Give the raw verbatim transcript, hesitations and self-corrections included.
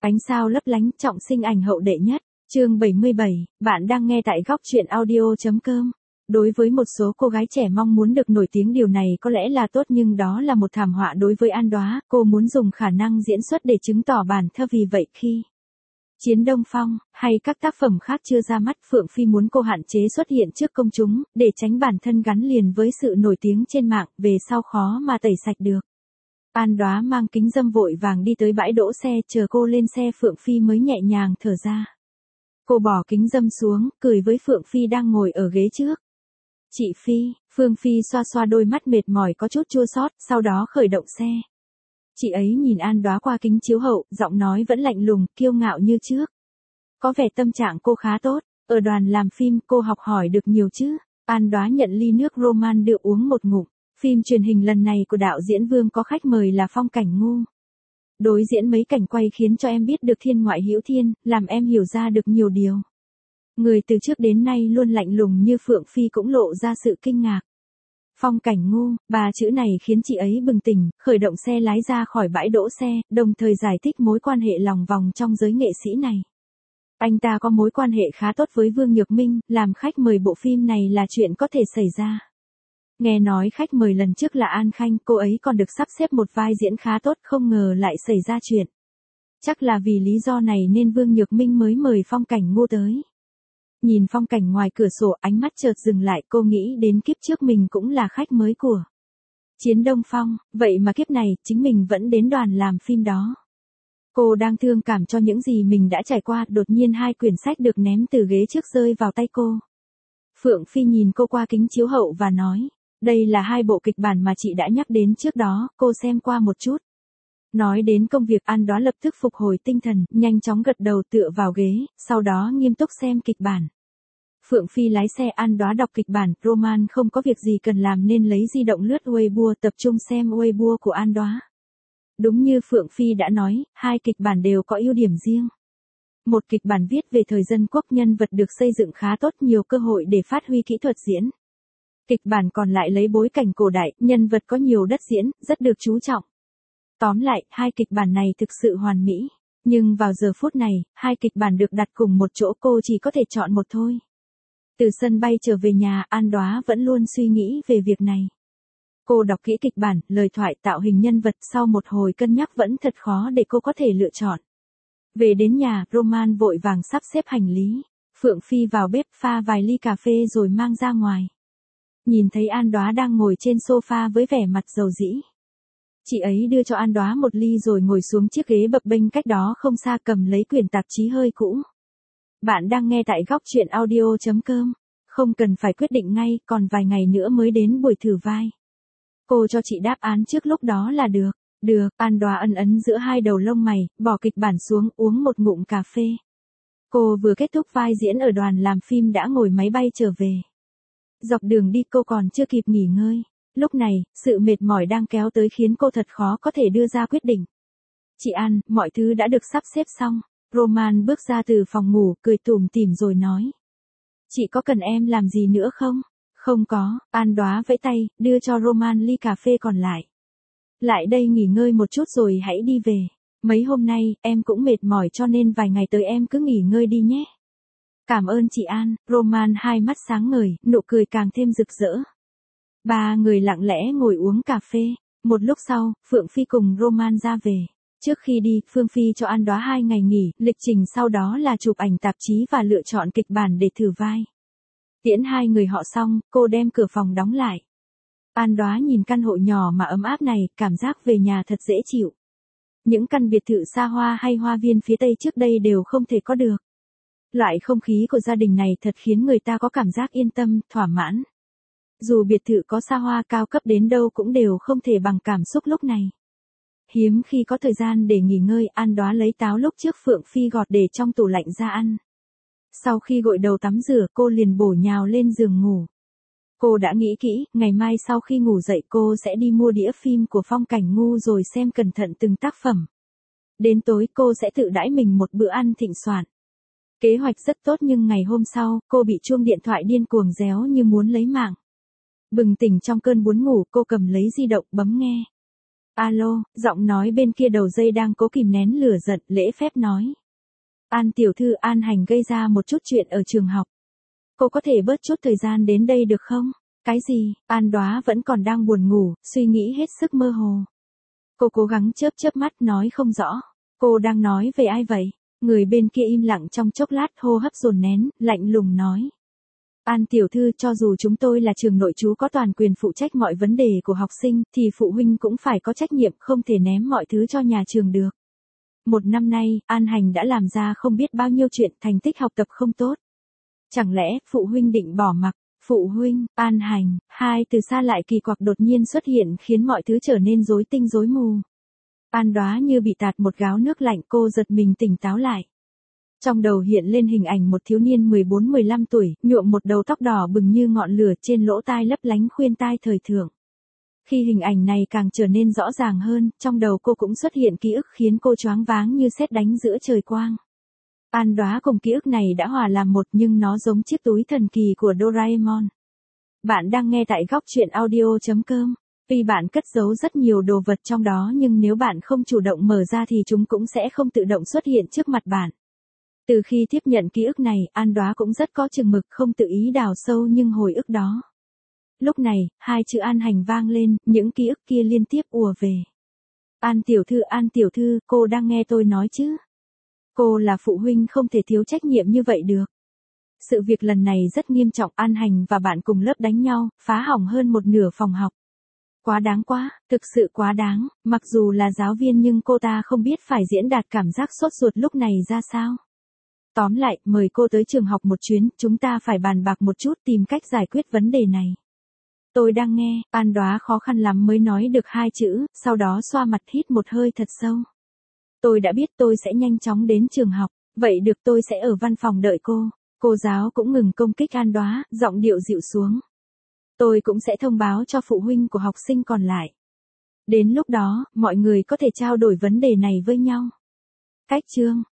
Ánh sao lấp lánh, trọng sinh ảnh hậu đệ nhất. Chương bảy mươi bảy, bạn đang nghe tại góc truyện audio.com. Đối với một số cô gái trẻ mong muốn được nổi tiếng, điều này có lẽ là tốt, nhưng đó là một thảm họa đối với An Đóa. Cô muốn dùng khả năng diễn xuất để chứng tỏ bản thân, vì vậy khi Chiến Đông Phong hay các tác phẩm khác chưa ra mắt, Phượng Phi muốn cô hạn chế xuất hiện trước công chúng, để tránh bản thân gắn liền với sự nổi tiếng trên mạng, về sau khó mà tẩy sạch được. An Đóa mang kính râm vội vàng đi tới bãi đỗ xe, chờ cô lên xe Phượng Phi mới nhẹ nhàng thở ra. Cô bỏ kính râm xuống, cười với Phượng Phi đang ngồi ở ghế trước. Chị Phi, Phương Phi xoa xoa đôi mắt mệt mỏi có chút chua xót, sau đó khởi động xe. Chị ấy nhìn An Đóa qua kính chiếu hậu, giọng nói vẫn lạnh lùng, kiêu ngạo như trước. Có vẻ tâm trạng cô khá tốt, ở đoàn làm phim cô học hỏi được nhiều chứ. An Đóa nhận ly nước Roman đưa uống một ngụm. Phim truyền hình lần này của đạo diễn Vương có khách mời là Phong Cảnh Ngu. Đối diễn mấy cảnh quay khiến cho em biết được thiên ngoại hữu thiên, làm em hiểu ra được nhiều điều. Người từ trước đến nay luôn lạnh lùng như Phượng Phi cũng lộ ra sự kinh ngạc. Phong Cảnh Ngu, ba chữ này khiến chị ấy bừng tỉnh, khởi động xe lái ra khỏi bãi đỗ xe, đồng thời giải thích mối quan hệ lòng vòng trong giới nghệ sĩ này. Anh ta có mối quan hệ khá tốt với Vương Nhược Minh, làm khách mời bộ phim này là chuyện có thể xảy ra. Nghe nói khách mời lần trước là An Khanh, cô ấy còn được sắp xếp một vai diễn khá tốt, không ngờ lại xảy ra chuyện. Chắc là vì lý do này nên Vương Nhược Minh mới mời Phong Cảnh Ngu tới. Nhìn phong cảnh ngoài cửa sổ, ánh mắt chợt dừng lại, cô nghĩ đến kiếp trước mình cũng là khách mới của Chiến Đông Phong, vậy mà kiếp này, chính mình vẫn đến đoàn làm phim đó. Cô đang thương cảm cho những gì mình đã trải qua, đột nhiên hai quyển sách được ném từ ghế trước rơi vào tay cô. Phượng Phi nhìn cô qua kính chiếu hậu và nói, đây là hai bộ kịch bản mà chị đã nhắc đến trước đó, cô xem qua một chút. Nói đến công việc, An Đóa lập tức phục hồi tinh thần, nhanh chóng gật đầu tựa vào ghế, sau đó nghiêm túc xem kịch bản. Phượng Phi lái xe, An Đóa đọc kịch bản, Roman không có việc gì cần làm nên lấy di động lướt Weibo, tập trung xem Weibo của An Đóa. Đúng như Phượng Phi đã nói, hai kịch bản đều có ưu điểm riêng. Một kịch bản viết về thời dân quốc, nhân vật được xây dựng khá tốt, nhiều cơ hội để phát huy kỹ thuật diễn. Kịch bản còn lại lấy bối cảnh cổ đại, nhân vật có nhiều đất diễn, rất được chú trọng. Tóm lại, hai kịch bản này thực sự hoàn mỹ. Nhưng vào giờ phút này, hai kịch bản được đặt cùng một chỗ, cô chỉ có thể chọn một thôi. Từ sân bay trở về nhà, An Đóa vẫn luôn suy nghĩ về việc này. Cô đọc kỹ kịch bản, lời thoại, tạo hình nhân vật, sau một hồi cân nhắc vẫn thật khó để cô có thể lựa chọn. Về đến nhà, Roman vội vàng sắp xếp hành lý. Phượng Phi vào bếp pha vài ly cà phê rồi mang ra ngoài. Nhìn thấy An Đóa đang ngồi trên sofa với vẻ mặt dầu dĩ. Chị ấy đưa cho An Đóa một ly rồi ngồi xuống chiếc ghế bập bênh cách đó không xa, cầm lấy quyển tạp chí hơi cũ. Bạn đang nghe tại góc truyện audio.com. Không cần phải quyết định ngay, còn vài ngày nữa mới đến buổi thử vai. Cô cho chị đáp án trước lúc đó là được. Được, An Đóa ân ấn giữa hai đầu lông mày, bỏ kịch bản xuống, uống một ngụm cà phê. Cô vừa kết thúc vai diễn ở đoàn làm phim đã ngồi máy bay trở về. Dọc đường đi cô còn chưa kịp nghỉ ngơi. Lúc này, sự mệt mỏi đang kéo tới khiến cô thật khó có thể đưa ra quyết định. Chị An, mọi thứ đã được sắp xếp xong. Roman bước ra từ phòng ngủ, cười tủm tỉm rồi nói. Chị có cần em làm gì nữa không? Không có, An Đóa vẫy tay, đưa cho Roman ly cà phê còn lại. Lại đây nghỉ ngơi một chút rồi hãy đi về. Mấy hôm nay, em cũng mệt mỏi cho nên vài ngày tới em cứ nghỉ ngơi đi nhé. Cảm ơn chị An, Roman hai mắt sáng ngời, nụ cười càng thêm rực rỡ. Ba người lặng lẽ ngồi uống cà phê. Một lúc sau, Phượng Phi cùng Roman ra về. Trước khi đi, Phương Phi cho An Đóa hai ngày nghỉ, lịch trình sau đó là chụp ảnh tạp chí và lựa chọn kịch bản để thử vai. Tiễn hai người họ xong, cô đem cửa phòng đóng lại. An Đóa nhìn căn hộ nhỏ mà ấm áp này, cảm giác về nhà thật dễ chịu. Những căn biệt thự xa hoa hay hoa viên phía Tây trước đây đều không thể có được. Loại không khí của gia đình này thật khiến người ta có cảm giác yên tâm, thỏa mãn. Dù biệt thự có xa hoa cao cấp đến đâu cũng đều không thể bằng cảm xúc lúc này. Hiếm khi có thời gian để nghỉ ngơi, An Đóa lấy táo lúc trước Phượng Phi gọt để trong tủ lạnh ra ăn. Sau khi gội đầu tắm rửa, cô liền bổ nhào lên giường ngủ. Cô đã nghĩ kỹ, ngày mai sau khi ngủ dậy cô sẽ đi mua đĩa phim của Phong Cảnh Ngu rồi xem cẩn thận từng tác phẩm. Đến tối cô sẽ tự đãi mình một bữa ăn thịnh soạn. Kế hoạch rất tốt nhưng ngày hôm sau, cô bị chuông điện thoại điên cuồng réo như muốn lấy mạng. Bừng tỉnh trong cơn buồn ngủ, cô cầm lấy di động bấm nghe. Alo, giọng nói bên kia đầu dây đang cố kìm nén lửa giận, lễ phép nói. An tiểu thư, An Hành gây ra một chút chuyện ở trường học. Cô có thể bớt chút thời gian đến đây được không? Cái gì? An Đóa vẫn còn đang buồn ngủ, suy nghĩ hết sức mơ hồ. Cô cố gắng chớp chớp mắt nói không rõ. Cô đang nói về ai vậy? Người bên kia im lặng trong chốc lát, hô hấp dồn nén, lạnh lùng nói. An tiểu thư, cho dù chúng tôi là trường nội trú có toàn quyền phụ trách mọi vấn đề của học sinh, thì phụ huynh cũng phải có trách nhiệm, không thể ném mọi thứ cho nhà trường được. Một năm nay, An Hành đã làm ra không biết bao nhiêu chuyện, thành tích học tập không tốt. Chẳng lẽ, phụ huynh định bỏ mặc? Phụ huynh, An Hành, hai từ xa lại kỳ quặc đột nhiên xuất hiện khiến mọi thứ trở nên rối tinh rối mù. An Đóa như bị tạt một gáo nước lạnh, cô giật mình tỉnh táo lại. Trong đầu hiện lên hình ảnh một thiếu niên mười bốn mười lăm tuổi, nhuộm một đầu tóc đỏ bừng như ngọn lửa, trên lỗ tai lấp lánh khuyên tai thời thượng. Khi hình ảnh này càng trở nên rõ ràng hơn, trong đầu cô cũng xuất hiện ký ức khiến cô choáng váng như sét đánh giữa trời quang. An Đóa cùng ký ức này đã hòa làm một, nhưng nó giống chiếc túi thần kỳ của Doraemon. Bạn đang nghe tại góc truyện audio chấm com. Tuy bạn cất giấu rất nhiều đồ vật trong đó, nhưng nếu bạn không chủ động mở ra thì chúng cũng sẽ không tự động xuất hiện trước mặt bạn. Từ khi tiếp nhận ký ức này, An Đóa cũng rất có chừng mực, không tự ý đào sâu nhưng hồi ức đó. Lúc này, hai chữ An Hành vang lên, những ký ức kia liên tiếp ùa về. An tiểu thư, An tiểu thư, cô đang nghe tôi nói chứ? Cô là phụ huynh không thể thiếu trách nhiệm như vậy được. Sự việc lần này rất nghiêm trọng, An Hành và bạn cùng lớp đánh nhau, phá hỏng hơn một nửa phòng học. Quá đáng quá, thực sự quá đáng, mặc dù là giáo viên nhưng cô ta không biết phải diễn đạt cảm giác sốt ruột lúc này ra sao. Tóm lại, mời cô tới trường học một chuyến, chúng ta phải bàn bạc một chút tìm cách giải quyết vấn đề này. Tôi đang nghe, An Đóa khó khăn lắm mới nói được hai chữ, sau đó xoa mặt hít một hơi thật sâu. Tôi đã biết, tôi sẽ nhanh chóng đến trường học, vậy được, tôi sẽ ở văn phòng đợi cô. Cô giáo cũng ngừng công kích An Đóa, giọng điệu dịu xuống. Tôi cũng sẽ thông báo cho phụ huynh của học sinh còn lại. Đến lúc đó, mọi người có thể trao đổi vấn đề này với nhau. Cách chương